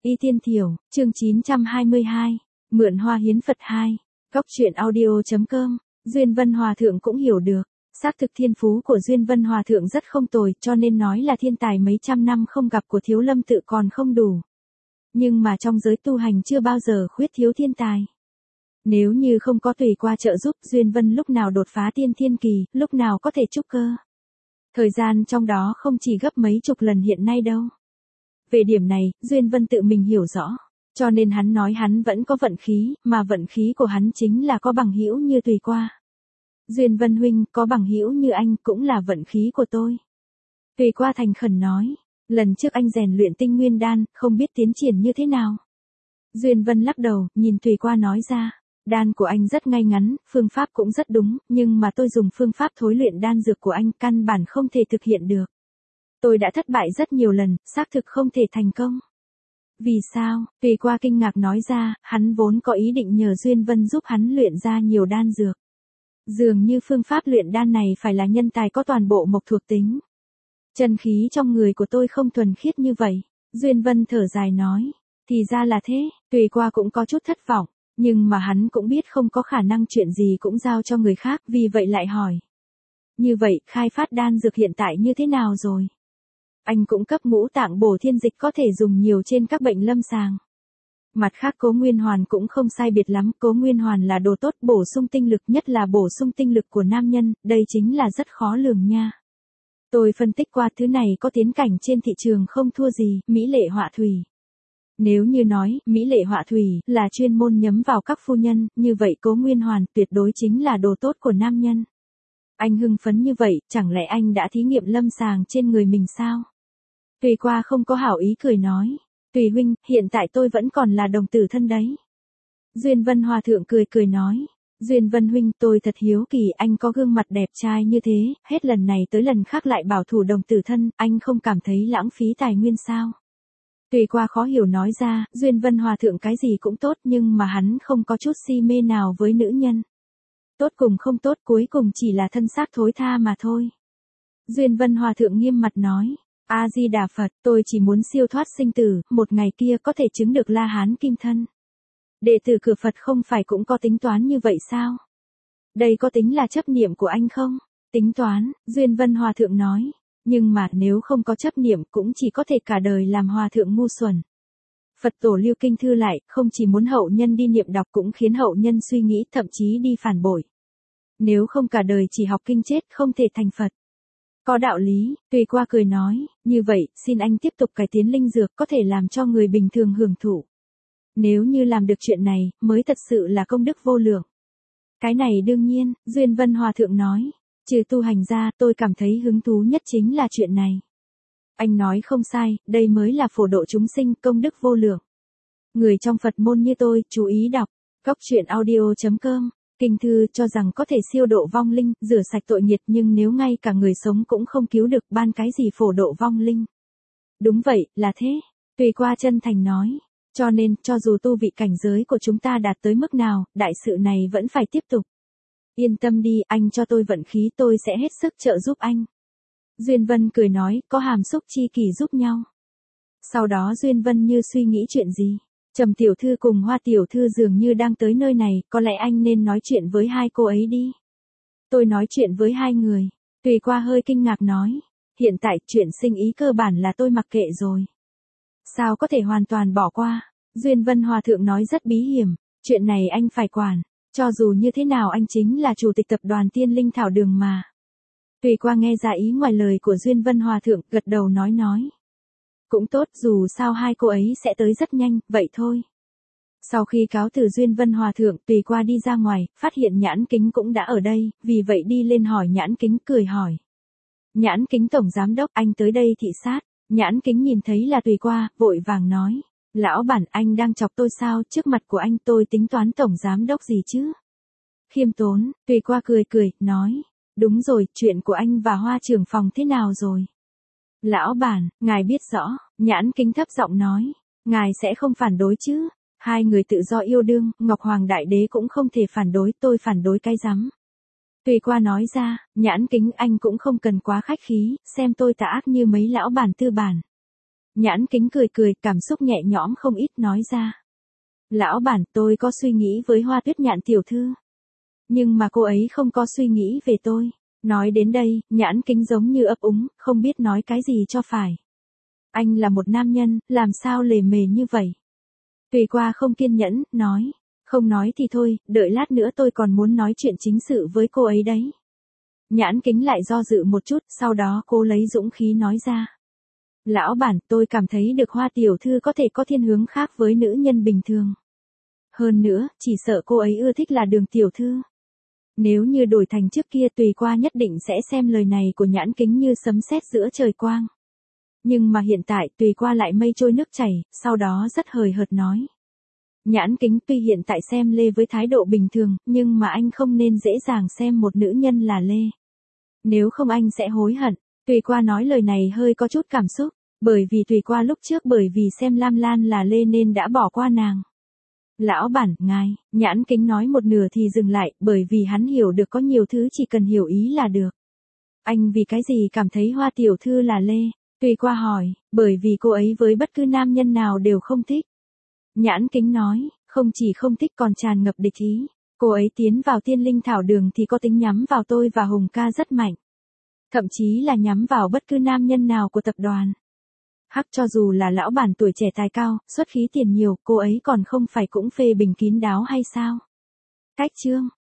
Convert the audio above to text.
Y Tiên Thiểu, chương 922, Mượn Hoa Hiến Phật 2, Góc truyện audio.com, Duyên Vân Hòa Thượng cũng hiểu được, xác thực thiên phú của Duyên Vân Hòa Thượng rất không tồi, cho nên nói là thiên tài mấy trăm năm không gặp của Thiếu Lâm Tự còn không đủ. Nhưng mà trong giới tu hành chưa bao giờ khuyết thiếu thiên tài. Nếu như không có Tùy Qua trợ giúp, Duyên Vân lúc nào đột phá tiên thiên kỳ, lúc nào có thể trúc cơ. Thời gian trong đó không chỉ gấp mấy chục lần hiện nay đâu. Về điểm này, Duyên Vân tự mình hiểu rõ, cho nên hắn nói hắn vẫn có vận khí, mà vận khí của hắn chính là có bằng hữu như Tùy Qua. Duyên Vân huynh, có bằng hữu như anh cũng là vận khí của tôi. Tùy Qua thành khẩn nói, lần trước anh rèn luyện Tinh Nguyên Đan, không biết tiến triển như thế nào. Duyên Vân lắc đầu, nhìn Tùy Qua nói ra, đan của anh rất ngay ngắn, phương pháp cũng rất đúng, nhưng mà tôi dùng phương pháp thối luyện đan dược của anh căn bản không thể thực hiện được. Tôi đã thất bại rất nhiều lần, xác thực không thể thành công. Vì sao? Tùy Qua kinh ngạc nói ra, hắn vốn có ý định nhờ Duyên Vân giúp hắn luyện ra nhiều đan dược. Dường như phương pháp luyện đan này phải là nhân tài có toàn bộ mộc thuộc tính. Chân khí trong người của tôi không thuần khiết như vậy. Duyên Vân thở dài nói, thì ra là thế, Tùy Qua cũng có chút thất vọng, nhưng mà hắn cũng biết không có khả năng chuyện gì cũng giao cho người khác, vì vậy lại hỏi. Như vậy, khai phát đan dược hiện tại như thế nào rồi? Anh cũng cấp Ngũ Tạng Bổ Thiên Dịch có thể dùng nhiều trên các bệnh lâm sàng. Mặt khác Cố Nguyên Hoàn cũng không sai biệt lắm, Cố Nguyên Hoàn là đồ tốt bổ sung tinh lực, nhất là bổ sung tinh lực của nam nhân, đây chính là rất khó lường nha. Tôi phân tích qua thứ này có tiến cảnh trên thị trường không thua gì, Mỹ Lệ Họa Thủy. Nếu như nói, Mỹ Lệ Họa Thủy là chuyên môn nhắm vào các phu nhân, như vậy Cố Nguyên Hoàn tuyệt đối chính là đồ tốt của nam nhân. Anh hưng phấn như vậy, chẳng lẽ anh đã thí nghiệm lâm sàng trên người mình sao? Tùy Qua không có hảo ý cười nói, Tùy huynh, hiện tại tôi vẫn còn là đồng tử thân đấy. Duyên Vân Hòa Thượng cười nói, Duyên Vân huynh, tôi thật hiếu kỳ, anh có gương mặt đẹp trai như thế, hết lần này tới lần khác lại bảo thủ đồng tử thân, anh không cảm thấy lãng phí tài nguyên sao? Tùy Qua khó hiểu nói ra, Duyên Vân Hòa Thượng cái gì cũng tốt nhưng mà hắn không có chút si mê nào với nữ nhân. Tốt cùng không tốt cuối cùng chỉ là thân xác thối tha mà thôi. Duyên Vân Hòa Thượng nghiêm mặt nói, A-di-đà Phật, tôi chỉ muốn siêu thoát sinh tử, một ngày kia có thể chứng được La Hán Kim Thân. Đệ tử cửa Phật không phải cũng có tính toán như vậy sao? Đây có tính là chấp niệm của anh không? Tính toán, Duyên Vân Hòa Thượng nói, nhưng mà nếu không có chấp niệm cũng chỉ có thể cả đời làm Hòa Thượng ngu xuẩn. Phật tổ lưu kinh thư lại, không chỉ muốn hậu nhân đi niệm đọc cũng khiến hậu nhân suy nghĩ, thậm chí đi phản bội. Nếu không cả đời chỉ học kinh chết không thể thành Phật. Có đạo lý, Tùy Qua cười nói, như vậy, xin anh tiếp tục cải tiến linh dược có thể làm cho người bình thường hưởng thụ. Nếu như làm được chuyện này, mới thật sự là công đức vô lượng. Cái này đương nhiên, Duyên Vân Hòa Thượng nói, trừ tu hành ra, tôi cảm thấy hứng thú nhất chính là chuyện này. Anh nói không sai, đây mới là phổ độ chúng sinh, công đức vô lượng. Người trong Phật môn như tôi, chú ý đọc, Góc truyện audio.com. Kinh thư cho rằng có thể siêu độ vong linh, rửa sạch tội nghiệp, nhưng nếu ngay cả người sống cũng không cứu được, ban cái gì phổ độ vong linh. Đúng vậy, là thế. Tùy Qua chân thành nói. Cho nên, cho dù tu vị cảnh giới của chúng ta đạt tới mức nào, đại sự này vẫn phải tiếp tục. Yên tâm đi, anh cho tôi vận khí, tôi sẽ hết sức trợ giúp anh. Duyên Vân cười nói, có hàm xúc chi kỷ giúp nhau. Sau đó Duyên Vân như suy nghĩ chuyện gì. Trầm tiểu thư cùng Hoa tiểu thư dường như đang tới nơi này, có lẽ anh nên nói chuyện với hai cô ấy đi. Tôi nói chuyện với hai người. Tùy Qua hơi kinh ngạc nói, hiện tại chuyện sinh ý cơ bản là tôi mặc kệ rồi. Sao có thể hoàn toàn bỏ qua? Duyên Vân Hòa Thượng nói rất bí hiểm, chuyện này anh phải quản, cho dù như thế nào anh chính là chủ tịch tập đoàn Tiên Linh Thảo Đường mà. Tùy Qua nghe ra ý ngoài lời của Duyên Vân Hòa Thượng, gật đầu nói. Cũng tốt, dù sao hai cô ấy sẽ tới rất nhanh, vậy thôi. Sau khi cáo từ Duyên Vân Hòa Thượng, Tùy Qua đi ra ngoài, phát hiện Nhãn Kính cũng đã ở đây, vì vậy đi lên hỏi Nhãn Kính, cười hỏi. Nhãn Kính tổng giám đốc, anh tới đây thị sát. Nhãn Kính nhìn thấy là Tùy Qua, vội vàng nói. Lão bản, anh đang chọc tôi sao, trước mặt của anh tôi tính toán tổng giám đốc gì chứ? Khiêm tốn, Tùy Qua cười, nói. Đúng rồi, chuyện của anh và Hoa trưởng phòng thế nào rồi? Lão bản, ngài biết rõ, Nhãn Kính thấp giọng nói, ngài sẽ không phản đối chứ? Hai người tự do yêu đương, Ngọc Hoàng Đại Đế cũng không thể phản đối, tôi phản đối cái rắm. Tùy Qua nói ra, Nhãn Kính anh cũng không cần quá khách khí, xem tôi tà ác như mấy lão bản tư bản. Nhãn Kính cười cười, cảm xúc nhẹ nhõm không ít nói ra. Lão bản, tôi có suy nghĩ với Hoa Tuyết Nhạn tiểu thư. Nhưng mà cô ấy không có suy nghĩ về tôi. Nói đến đây, Nhãn Kính giống như ấp úng, không biết nói cái gì cho phải. Anh là một nam nhân, làm sao lề mề như vậy? Tùy Qua không kiên nhẫn, nói. Không nói thì thôi, đợi lát nữa tôi còn muốn nói chuyện chính sự với cô ấy đấy. Nhãn Kính lại do dự một chút, sau đó cô lấy dũng khí nói ra. Lão bản, tôi cảm thấy được Hoa tiểu thư có thể có thiên hướng khác với nữ nhân bình thường. Hơn nữa, chỉ sợ cô ấy ưa thích là Đường tiểu thư. Nếu như đổi thành trước kia, Tùy Qua nhất định sẽ xem lời này của Nhãn Kính như sấm sét giữa trời quang. Nhưng mà hiện tại, Tùy Qua lại mây trôi nước chảy, sau đó rất hời hợt nói. Nhãn Kính, tuy hiện tại xem Lê với thái độ bình thường, nhưng mà anh không nên dễ dàng xem một nữ nhân là Lê. Nếu không anh sẽ hối hận. Tùy Qua nói lời này hơi có chút cảm xúc, bởi vì Tùy Qua lúc trước bởi vì xem Lam Lan là Lê nên đã bỏ qua nàng. Lão bản, ngài, Nhãn Kính nói một nửa thì dừng lại, bởi vì hắn hiểu được có nhiều thứ chỉ cần hiểu ý là được. Anh vì cái gì cảm thấy Hoa tiểu thư là Lê? Tùy Qua hỏi, bởi vì cô ấy với bất cứ nam nhân nào đều không thích. Nhãn Kính nói, không chỉ không thích còn tràn ngập địch ý. Cô ấy tiến vào Tiên Linh Thảo Đường thì có tính nhắm vào tôi và Hùng ca rất mạnh. Thậm chí là nhắm vào bất cứ nam nhân nào của tập đoàn. Hắc, cho dù là lão bản tuổi trẻ tài cao, xuất khí tiền nhiều, cô ấy còn không phải cũng phê bình kín đáo hay sao? Cách chương